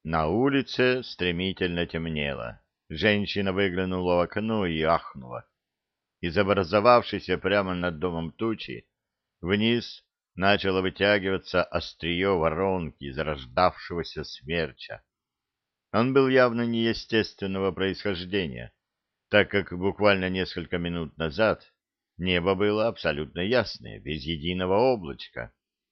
На улице стремительно темнело. Женщина выглянула в окно и ахнула. Из образовавшейся прямо над домом тучи вниз начало вытягиваться острие воронки зарождавшегося смерча. Он был явно неестественного происхождения, так как буквально несколько минут назад небо было абсолютно ясное, без единого облачка.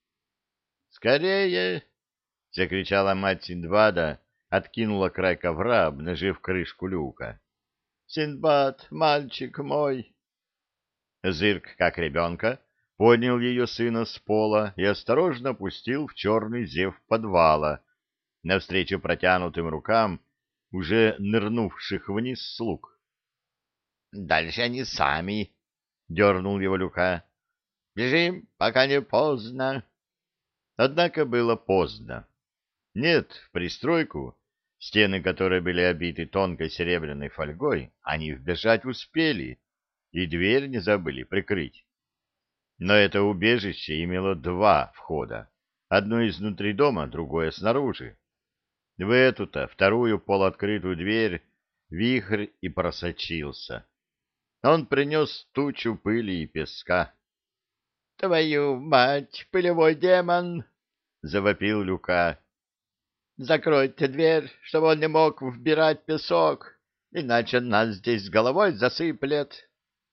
«Скорее!» — закричала мать Синдбада, откинула край ковра, обнажив крышку люка. «Синдбад, мальчик мой!» Зырк, как ребенка, поднял ее сына с пола и осторожно пустил в черный зев подвала, навстречу протянутым рукам уже нырнувших вниз слуг. «Дальше они сами!» — дернул его Люка. «Бежим, пока не поздно!» Однако было поздно. Нет, в пристройку, стены которой были обиты тонкой серебряной фольгой, они вбежать успели и дверь не забыли прикрыть. Но это убежище имело два входа, одно изнутри дома, другое снаружи. В эту-то, вторую полуоткрытую дверь, вихрь и просочился. Он принес тучу пыли и песка. — Твою мать, пылевой демон! — завопил Люка. — Закройте дверь, чтобы он не мог вбирать песок, иначе нас здесь с головой засыплет.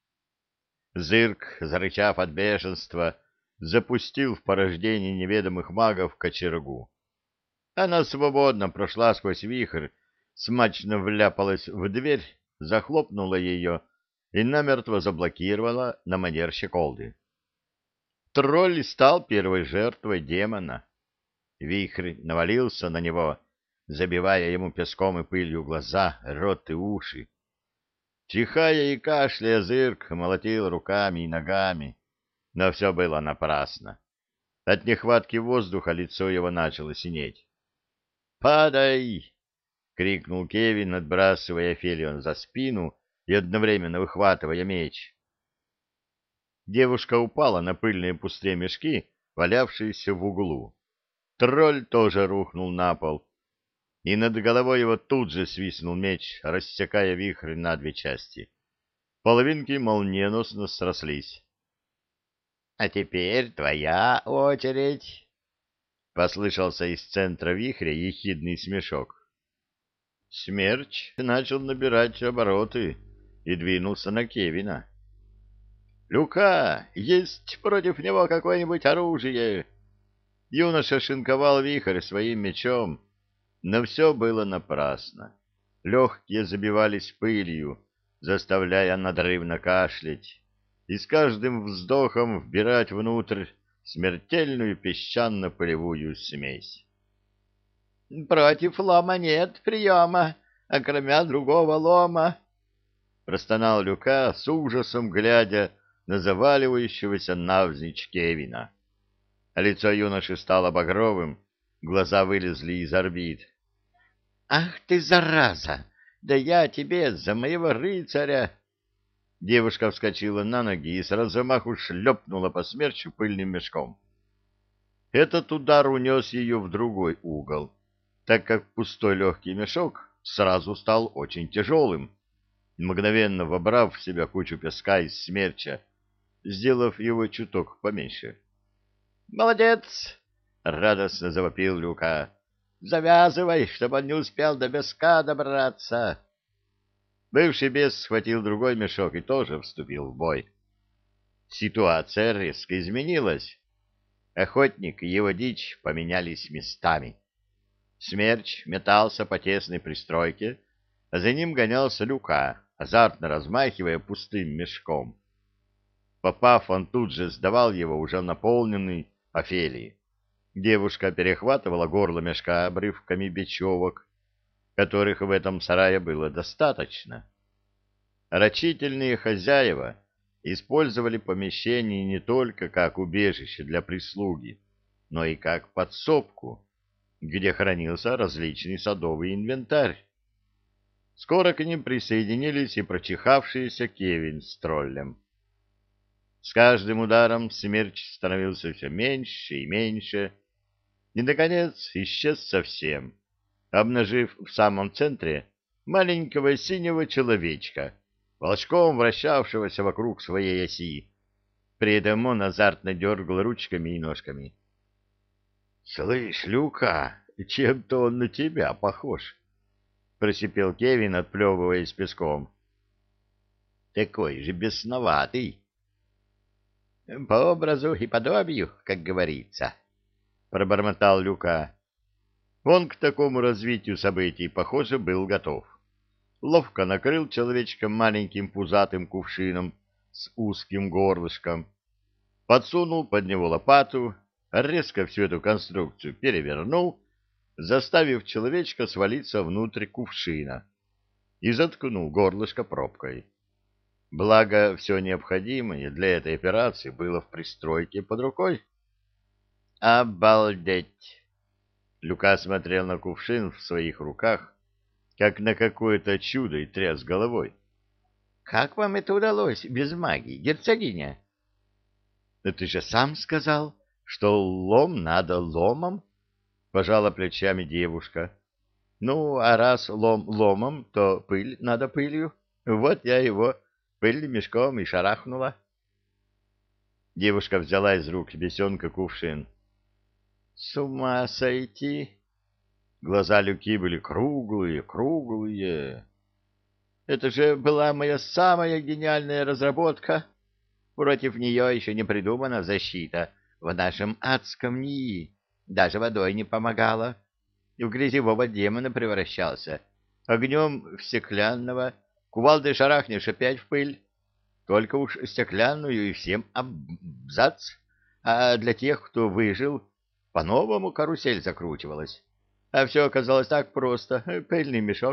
Зырк, зарычав от бешенства, запустил в порождение неведомых магов кочергу. Она свободно прошла сквозь вихрь, смачно вляпалась в дверь, захлопнула ее и намертво заблокировала на манер щеколды. Тролль стал первой жертвой демона. Вихрь навалился на него, забивая ему песком и пылью глаза, рот и уши. Чихая и кашляя, Зырк молотил руками и ногами, но все было напрасно. От нехватки воздуха лицо его начало синеть. «Падай!» — крикнул Кевин, отбрасывая Фелион за спину и одновременно выхватывая меч. Девушка упала на пыльные пустые мешки, валявшиеся в углу. Тролль тоже рухнул на пол, и над головой его тут же свистнул меч, рассекая вихрь на две части. Половинки молниеносно срослись. — А теперь твоя очередь! — послышался из центра вихря ехидный смешок. Смерч начал набирать обороты и двинулся на Кевина. «Люка, есть против него какое-нибудь оружие?» Юноша шинковал вихрь своим мечом, но все было напрасно. Легкие забивались пылью, заставляя надрывно кашлять, и с каждым вздохом вбирать внутрь смертельную песчано-пылевую смесь. «Против лома нет приема, окромя другого лома», — простонал Люка с ужасом, глядя на заваливающегося навзничь Кевина. Лицо юноши стало багровым, глаза вылезли из орбит. — Ах ты, зараза! Да я тебе за моего рыцаря! Девушка вскочила на ноги и с размаху шлепнула по смерчу пыльным мешком. Этот удар унес ее в другой угол, так как пустой легкий мешок сразу стал очень тяжелым, мгновенно вобрав в себя кучу песка из смерча, сделав его чуток поменьше. «Молодец!» — радостно завопил Люка. «Завязывай, чтобы он не успел до песка добраться!» Бывший бес схватил другой мешок и тоже вступил в бой. Ситуация резко изменилась. Охотник и его дичь поменялись местами. Смерч метался по тесной пристройке, а за ним гонялся Люка, азартно размахивая пустым мешком. Попав, он тут же сдавал его уже наполненный Офелии. Девушка перехватывала горло мешка обрывками бечевок, которых в этом сарае было достаточно. Рачительные хозяева использовали помещение не только как убежище для прислуги, но и как подсобку, где хранился различный садовый инвентарь. Скоро к ним присоединились и прочихавшиеся Кевин с троллем. С каждым ударом смерч становился все меньше и меньше, и, наконец, исчез совсем, обнажив в самом центре маленького синего человечка, волчком вращавшегося вокруг своей оси. При этом он азартно дергал ручками и ножками. — Слышь, Люка, чем-то он на тебя похож, — просипел Кевин, отплевываясь песком. — Такой же бесноватый. — По образу и подобию, как говорится, — пробормотал Люка. Он к такому развитию событий, похоже, был готов. Ловко накрыл человечка маленьким пузатым кувшином с узким горлышком, подсунул под него лопату, резко всю эту конструкцию перевернул, заставив человечка свалиться внутрь кувшина, и заткнул горлышко пробкой. Благо, все необходимое для этой операции было в пристройке под рукой. «Обалдеть!» Люка смотрел на кувшин в своих руках, как на какое-то чудо, и тряс головой. «Как вам это удалось без магии, герцогиня?» «Ты же сам сказал, что лом надо ломом», — пожала плечами девушка. «Ну, а раз лом ломом, то пыль надо пылью. Вот я его пыльным мешком и шарахнула». Девушка взяла из рук бесенка кувшин. «С ума сойти!» Глаза Люки были круглые, круглые. «Это же была моя самая гениальная разработка. Против нее еще не придумана защита в нашем адском НИИ. Даже водой не помогала. И в грязевого демона превращался. Огнем в стеклянного. Кувалдой шарахнешь опять в пыль. Только уж стеклянную и всем абзац. А для тех, кто выжил, по-новому карусель закручивалась. А все оказалось так просто. Пыльный мешок.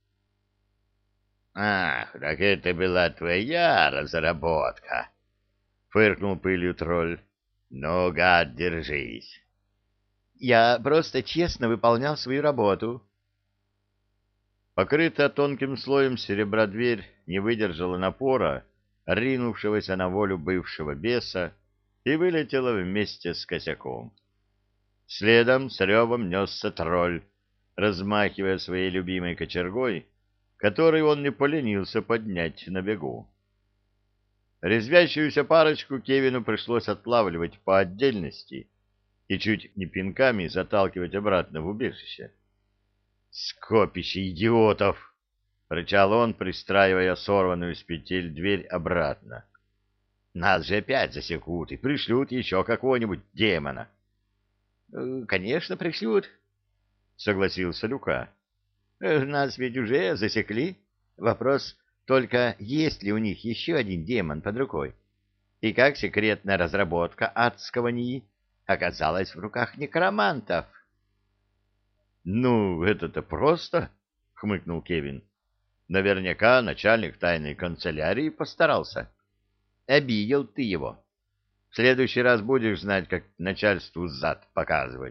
— Ах, так это была твоя разработка! — фыркнул пылью тролль. — Ну, гад, держись. — Я просто честно выполнял свою работу. Покрытая тонким слоем серебра дверь не выдержала напора, ринувшегося на волю бывшего беса, и вылетела вместе с косяком. Следом с ревом несся тролль, размахивая своей любимой кочергой, который он не поленился поднять на бегу. Резвящуюся парочку Кевину пришлось отлавливать по отдельности и чуть не пинками заталкивать обратно в убежище. «Скопище идиотов!» — рычал он, пристраивая сорванную с петель дверь обратно. «Нас же опять засекут и пришлют еще какого-нибудь демона». «Конечно, пришлют», — согласился Люка. «Нас ведь уже засекли. Вопрос только, есть ли у них еще один демон под рукой, и как секретная разработка адского НИИ оказалась в руках некромантов». «Ну, это-то просто», — хмыкнул Кевин. «Наверняка начальник тайной канцелярии постарался. Обидел ты его. В следующий раз будешь знать, как начальству зад показывать».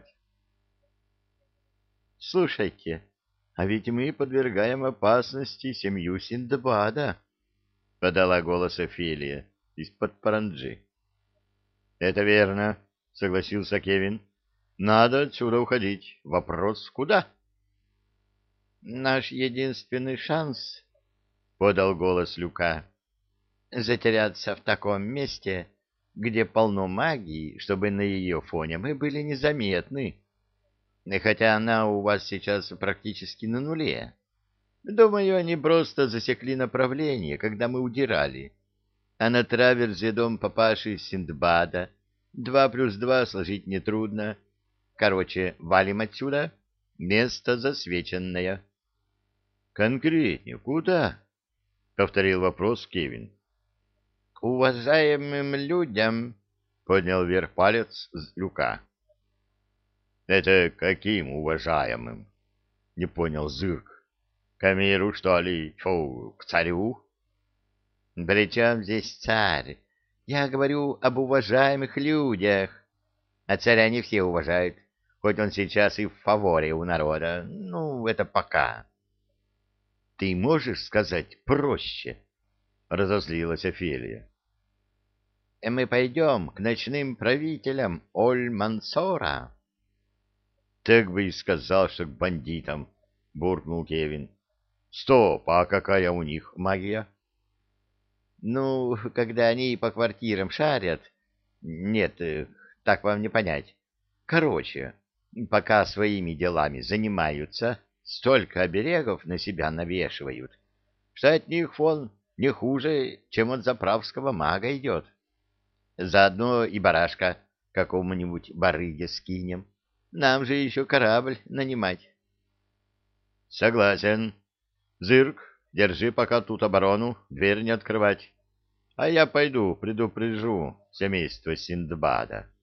«Слушайте, а ведь мы подвергаем опасности семью Синдбада», — подала голос Офелия из-под паранджи. «Это верно», — согласился Кевин. «Надо отсюда уходить. Вопрос, куда?» «Наш единственный шанс», — подал голос Люка, — «затеряться в таком месте, где полно магии, чтобы на ее фоне мы были незаметны. Хотя она у вас сейчас практически на нуле. Думаю, они просто засекли направление, когда мы удирали. А на траверзе дом папаши Синдбада 2+2 сложить нетрудно. Короче, валим отсюда. Место засвеченное». «Конкретнее, куда?» — повторил вопрос Кевин. «К уважаемым людям», — поднял вверх палец Люка. «Это каким уважаемым?» — не понял Зырк. «К миру, что ли? Фу, к царю?» «При чем здесь царь? Я говорю об уважаемых людях. А царя не все уважают, хоть он сейчас и в фаворе у народа. Ну, это пока». «Ты можешь сказать проще?» — разозлилась Офелия. «Мы пойдем к ночным правителям Оль-Мансора». «Так бы и сказал, что к бандитам», — буркнул Кевин. — Стоп, а какая у них магия? — Ну, когда они по квартирам шарят... Нет, так вам не понять. Короче, пока своими делами занимаются, столько оберегов на себя навешивают, что от них фон не хуже, чем от заправского мага идет. Заодно и барашка какому-нибудь барыге скинем. Нам же еще корабль нанимать. — Согласен. Зырк, держи пока тут оборону, дверь не открывать. А я пойду предупрежу семейство Синдбада.